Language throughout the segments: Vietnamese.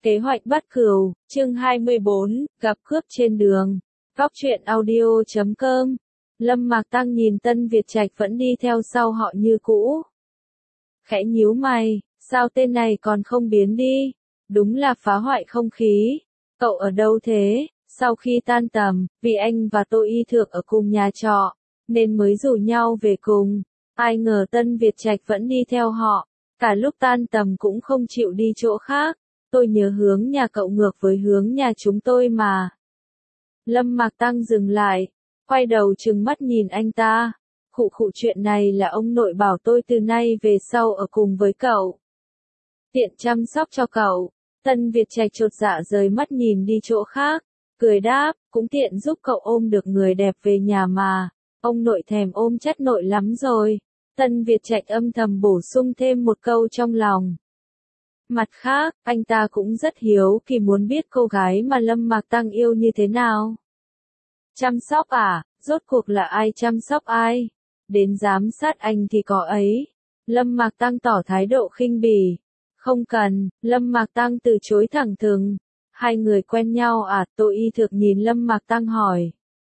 Kế hoạch bắt cừu, chương 24, gặp cướp trên đường. Góc truyện audio.com. Lâm Mạc Tăng nhìn Tân Việt Trạch vẫn đi theo sau họ như cũ. Khẽ nhíu mày, sao tên này còn không biến đi? Đúng là phá hoại không khí. Cậu ở đâu thế? Sau khi tan tầm, vì anh và Tô Y Thược ở cùng nhà trọ, nên mới rủ nhau về cùng. Ai ngờ Tân Việt Trạch vẫn đi theo họ, cả lúc tan tầm cũng không chịu đi chỗ khác. Tôi nhớ hướng nhà cậu ngược với hướng nhà chúng tôi mà. Lâm Mạc Tăng dừng lại, quay đầu trừng mắt nhìn anh ta. Khụ chuyện này là ông nội bảo tôi từ nay về sau ở cùng với cậu. Tiện chăm sóc cho cậu. Tân Việt Trạch chột dạ rời mắt nhìn đi chỗ khác, cười đáp, cũng tiện giúp cậu ôm được người đẹp về nhà mà. Ông nội thèm ôm chất nội lắm rồi. Tân Việt Trạch âm thầm bổ sung thêm một câu trong lòng. Mặt khác, anh ta cũng rất hiếu kỳ muốn biết cô gái mà Lâm Mạc Tăng yêu như thế nào. Chăm sóc à? Rốt cuộc là ai chăm sóc ai? Đến giám sát anh thì có ấy. Lâm Mạc Tăng tỏ thái độ khinh bỉ. Không cần, Lâm Mạc Tăng từ chối thẳng thừng. Hai người quen nhau à? Tô Y Thược nhìn Lâm Mạc Tăng hỏi.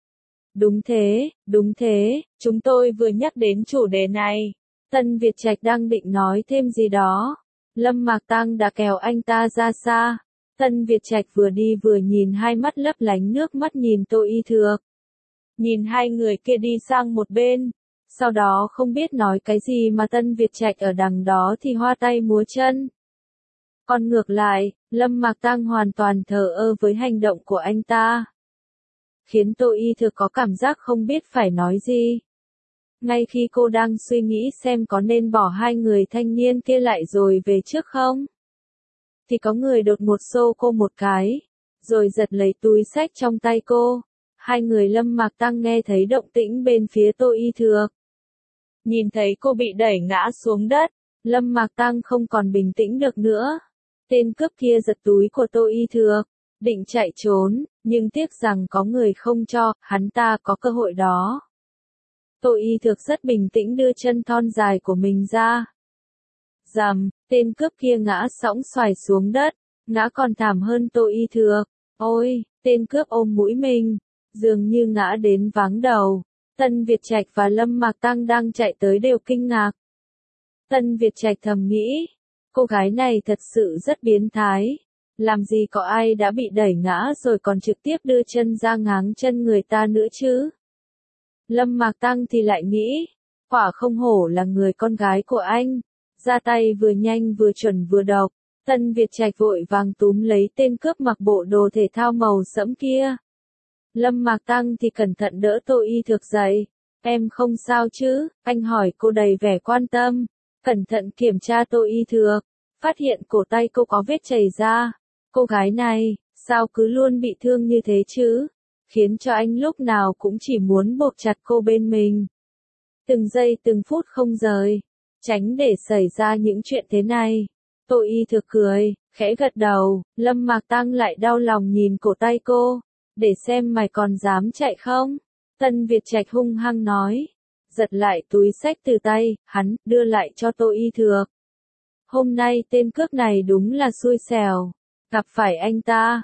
Đúng thế, chúng tôi vừa nhắc đến chủ đề này. Tân Việt Trạch đang định nói thêm gì đó. Lâm Mạc Tăng đã kéo anh ta ra xa. Tân Việt Trạch vừa đi vừa nhìn, hai mắt lấp lánh nước mắt nhìn Tô Y Thược. Nhìn hai người kia đi sang một bên. Sau đó không biết nói cái gì mà Tân Việt Trạch ở đằng đó thì hoa tay múa chân. Còn ngược lại, Lâm Mạc Tăng hoàn toàn thờ ơ với hành động của anh ta. Khiến Tô Y Thược có cảm giác không biết phải nói gì. Ngay khi cô đang suy nghĩ xem có nên bỏ hai người thanh niên kia lại rồi về trước không, thì có người đột ngột xô cô một cái, rồi giật lấy túi xách trong tay cô. Hai người Lâm Mạc Tăng nghe thấy động tĩnh bên phía Tô Y Thược. Nhìn thấy cô bị đẩy ngã xuống đất, Lâm Mạc Tăng không còn bình tĩnh được nữa. Tên cướp kia giật túi của Tô Y Thược, định chạy trốn, nhưng tiếc rằng có người không cho, hắn ta có cơ hội đó. Tô Y Thược rất bình tĩnh đưa chân thon dài của mình ra. Rầm, tên cướp kia ngã sõng xoài xuống đất, ngã còn thảm hơn Tô Y Thược. Ôi, tên cướp ôm mũi mình, dường như ngã đến váng đầu. Tân Việt Trạch và Lâm Mạc Tăng đang chạy tới đều kinh ngạc. Tân Việt Trạch thầm nghĩ, cô gái này thật sự rất biến thái. Làm gì có ai đã bị đẩy ngã rồi còn trực tiếp đưa chân ra ngáng chân người ta nữa chứ. Lâm Mạc Tăng thì lại nghĩ, quả không hổ là người con gái của anh, ra tay vừa nhanh vừa chuẩn vừa độc. Tân Việt Trạch vội vàng túm lấy tên cướp mặc bộ đồ thể thao màu sẫm kia. Lâm Mạc Tăng thì cẩn thận đỡ Tô Y Thược dậy. Em không sao chứ? Anh hỏi cô đầy vẻ quan tâm. Cẩn thận kiểm tra Tô Y Thược, phát hiện cổ tay cô có vết chảy ra. Cô gái này, sao cứ luôn bị thương như thế chứ? Khiến cho anh lúc nào cũng chỉ muốn buộc chặt cô bên mình. Từng giây từng phút không rời, tránh để xảy ra những chuyện thế này. Tô Y Thược cười, khẽ gật đầu. Lâm Mạc Tăng lại đau lòng nhìn cổ tay cô. Để xem mày còn dám chạy không? Tân Việt Trạch hung hăng nói. Giật lại túi xách từ tay, hắn, đưa lại cho Tô Y Thược. Hôm nay tên cướp này đúng là xui xẻo. Gặp phải anh ta,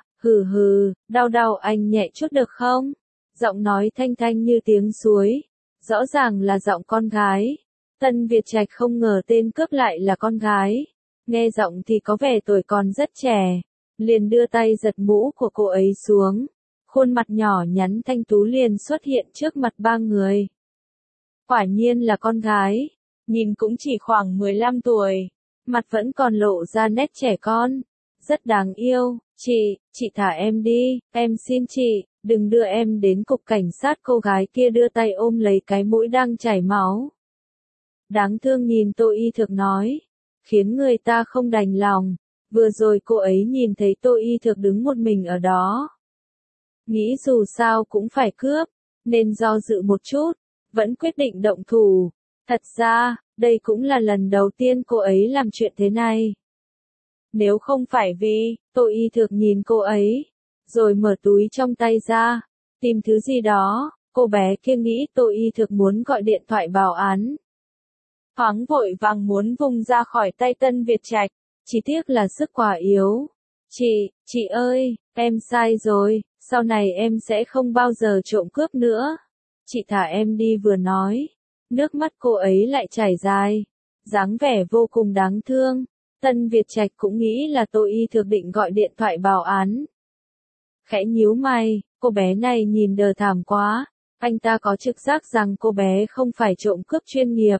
đau anh nhẹ chút được không? Giọng nói thanh thanh như tiếng suối. Rõ ràng là giọng con gái. Tân Việt Trạch không ngờ tên cướp lại là con gái. Nghe giọng thì có vẻ tuổi còn rất trẻ. Liền đưa tay giật mũ của cô ấy xuống. Khuôn mặt nhỏ nhắn thanh tú liền xuất hiện trước mặt ba người. Quả nhiên là con gái. Nhìn cũng chỉ khoảng 15 tuổi. Mặt vẫn còn lộ ra nét trẻ con. Rất đáng yêu. Chị thả em đi, em xin chị, đừng đưa em đến cục cảnh sát. Cô gái kia đưa tay ôm lấy cái mũi đang chảy máu. Đáng thương nhìn Tô Y Thược nói, khiến người ta không đành lòng. Vừa rồi cô ấy nhìn thấy Tô Y Thược đứng một mình ở đó. Nghĩ dù sao cũng phải cướp, nên do dự một chút, vẫn quyết định động thủ. Thật ra, đây cũng là lần đầu tiên cô ấy làm chuyện thế này. Nếu không phải vì, Tô Y Thược nhìn cô ấy, rồi mở túi trong tay ra, tìm thứ gì đó, cô bé kia nghĩ Tô Y Thược muốn gọi điện thoại báo án. Thoáng vội vàng muốn vùng ra khỏi tay Tân Việt Trạch, chỉ tiếc là sức quá yếu. Chị ơi, em sai rồi, sau này em sẽ không bao giờ trộm cướp nữa. Chị thả em đi vừa nói. Nước mắt cô ấy lại chảy dài, dáng vẻ vô cùng đáng thương. Tân Việt Trạch cũng nghĩ là Tô Y Thược định gọi điện thoại báo án. Khẽ nhíu mày, cô bé này nhìn đờ thảm quá. Anh ta có trực giác rằng cô bé không phải trộm cướp chuyên nghiệp.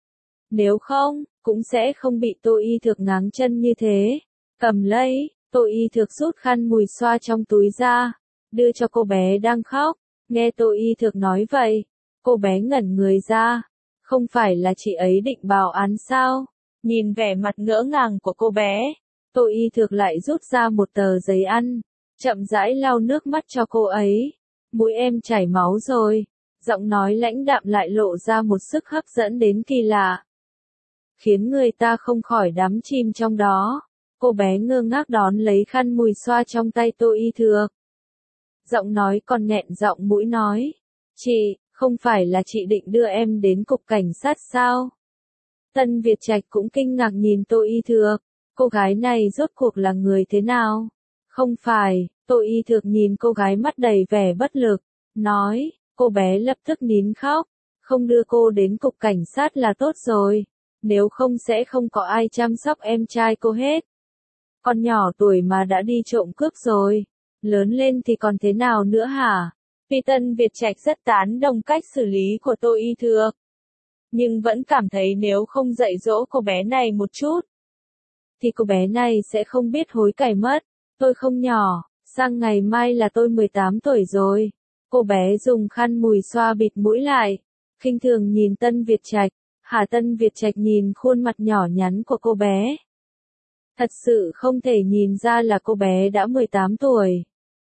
Nếu không, cũng sẽ không bị Tô Y Thược ngáng chân như thế. Cầm lấy, Tô Y Thược rút khăn mùi xoa trong túi ra, đưa cho cô bé đang khóc. Nghe Tô Y Thược nói vậy, cô bé ngẩn người ra. Không phải là chị ấy định báo án sao? Nhìn vẻ mặt ngỡ ngàng của cô bé, Tô Y Thược lại rút ra một tờ giấy ăn, chậm rãi lau nước mắt cho cô ấy. Mũi em chảy máu rồi. Giọng nói lãnh đạm lại lộ ra một sức hấp dẫn đến kỳ lạ, khiến người ta không khỏi đắm chìm trong đó. Cô bé ngơ ngác đón lấy khăn mùi xoa trong tay Tô Y Thược. Giọng nói còn nghẹn giọng mũi nói, chị, không phải là chị định đưa em đến cục cảnh sát sao? Tân Việt Trạch cũng kinh ngạc nhìn Tô Y Thược, cô gái này rốt cuộc là người thế nào? Không phải, Tô Y Thược nhìn cô gái mắt đầy vẻ bất lực, nói, cô bé lập tức nín khóc, không đưa cô đến cục cảnh sát là tốt rồi, nếu không sẽ không có ai chăm sóc em trai cô hết. Con nhỏ tuổi mà đã đi trộm cướp rồi, lớn lên thì còn thế nào nữa hả? Tuy Tân Việt Trạch rất tán đồng cách xử lý của Tô Y Thược, nhưng vẫn cảm thấy nếu không dạy dỗ cô bé này một chút, thì cô bé này sẽ không biết hối cải mất. Tôi không nhỏ, sang ngày mai là tôi 18 tuổi rồi. Cô bé dùng khăn mùi xoa bịt mũi lại, khinh thường nhìn Tân Việt Trạch. Tân Việt Trạch nhìn khuôn mặt nhỏ nhắn của cô bé. Thật sự không thể nhìn ra là cô bé đã 18 tuổi.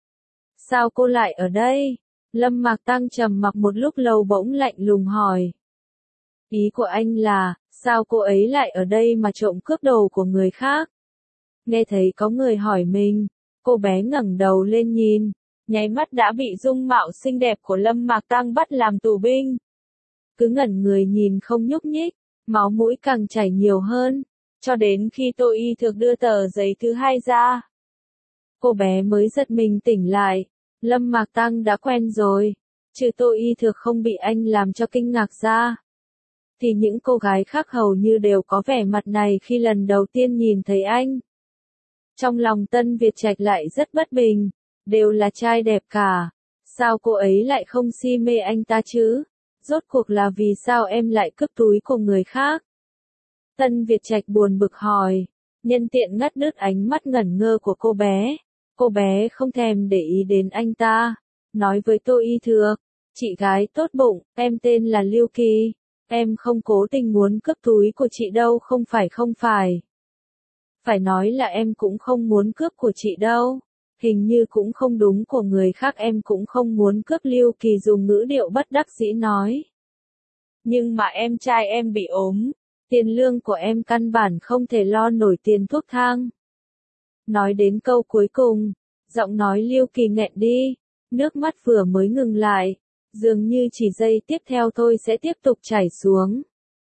Sao cô lại ở đây? Lâm Mạc Tăng trầm mặc một lúc lâu bỗng lạnh lùng hỏi. Ý của anh là, sao cô ấy lại ở đây mà trộm cướp đồ của người khác? Nghe thấy có người hỏi mình, cô bé ngẩng đầu lên nhìn, nháy mắt đã bị dung mạo xinh đẹp của Lâm Mạc Tăng bắt làm tù binh. Cứ ngẩn người nhìn không nhúc nhích, máu mũi càng chảy nhiều hơn, cho đến khi Tô Y Thược đưa tờ giấy thứ hai ra. Cô bé mới giật mình tỉnh lại, Lâm Mạc Tăng đã quen rồi, trừ Tô Y Thược không bị anh làm cho kinh ngạc ra, thì những cô gái khác hầu như đều có vẻ mặt này khi lần đầu tiên nhìn thấy anh. Trong lòng Tân Việt Trạch lại rất bất bình, đều là trai đẹp cả, sao cô ấy lại không si mê anh ta chứ? Rốt cuộc là vì sao em lại cướp túi của người khác? Tân Việt Trạch buồn bực hỏi, nhân tiện ngắt đứt ánh mắt ngẩn ngơ của cô bé. Cô bé không thèm để ý đến anh ta, nói với Tô Y Thược, chị gái tốt bụng, em tên là Lưu Kỳ, em không cố tình muốn cướp túi của chị đâu, không phải. Phải nói là em cũng không muốn cướp của chị đâu, hình như cũng không đúng, của người khác em cũng không muốn cướp. Lưu Kỳ dùng ngữ điệu bất đắc dĩ nói. Nhưng mà em trai em bị ốm, tiền lương của em căn bản không thể lo nổi tiền thuốc thang. Nói đến câu cuối cùng, giọng nói Lưu Kỳ nghẹn đi, nước mắt vừa mới ngừng lại, dường như chỉ giây tiếp theo thôi sẽ tiếp tục chảy xuống.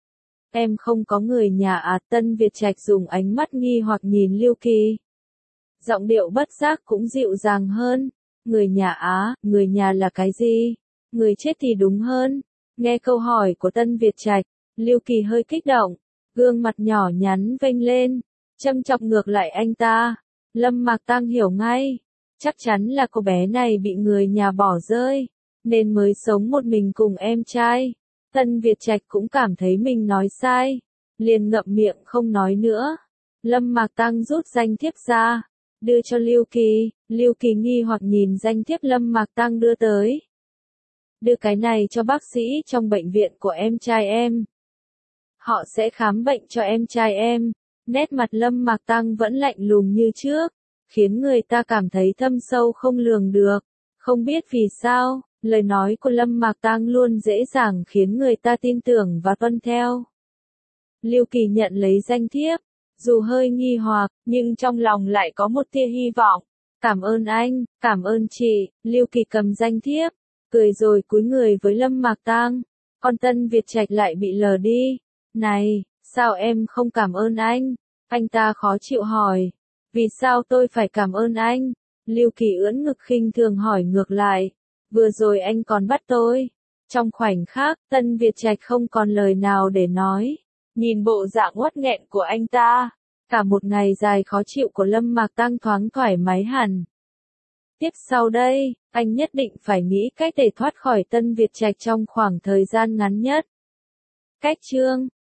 Em không có người nhà à? Tân Việt Trạch dùng ánh mắt nghi hoặc nhìn Lưu Kỳ. Giọng điệu bất giác cũng dịu dàng hơn. Người nhà á, người nhà là cái gì? Người chết thì đúng hơn. Nghe câu hỏi của Tân Việt Trạch, Lưu Kỳ hơi kích động, gương mặt nhỏ nhắn vênh lên, châm chọc ngược lại anh ta. Lâm Mạc Tăng hiểu ngay, chắc chắn là cô bé này bị người nhà bỏ rơi, nên mới sống một mình cùng em trai. Tân Việt Trạch cũng cảm thấy mình nói sai, liền ngậm miệng không nói nữa. Lâm Mạc Tăng rút danh thiếp ra, đưa cho Lưu Kỳ. Lưu Kỳ nghi hoặc nhìn danh thiếp Lâm Mạc Tăng đưa tới. Đưa cái này cho bác sĩ trong bệnh viện của em trai em. Họ sẽ khám bệnh cho em trai em. Nét mặt Lâm Mạc Tăng vẫn lạnh lùng như trước, khiến người ta cảm thấy thâm sâu không lường được. Không biết vì sao, lời nói của Lâm Mạc Tăng luôn dễ dàng khiến người ta tin tưởng và tuân theo. Lưu Kỳ nhận lấy danh thiếp, dù hơi nghi hoặc, nhưng trong lòng lại có một tia hy vọng. Cảm ơn anh, cảm ơn chị. Lưu Kỳ cầm danh thiếp, cười rồi cúi người với Lâm Mạc Tăng. Còn Tân Việt Trạch lại bị lờ đi. Này, sao em không cảm ơn anh? Anh ta khó chịu hỏi. Vì sao tôi phải cảm ơn anh? Lưu Kỳ ưỡn ngực khinh thường hỏi ngược lại. Vừa rồi anh còn bắt tôi. Trong khoảnh khắc, Tân Việt Trạch không còn lời nào để nói. Nhìn bộ dạng uất nghẹn của anh ta, cả một ngày dài khó chịu của Lâm Mạc Tăng thoáng thoải mái hẳn. Tiếp sau đây, anh nhất định phải nghĩ cách để thoát khỏi Tân Việt Trạch trong khoảng thời gian ngắn nhất. Cách chương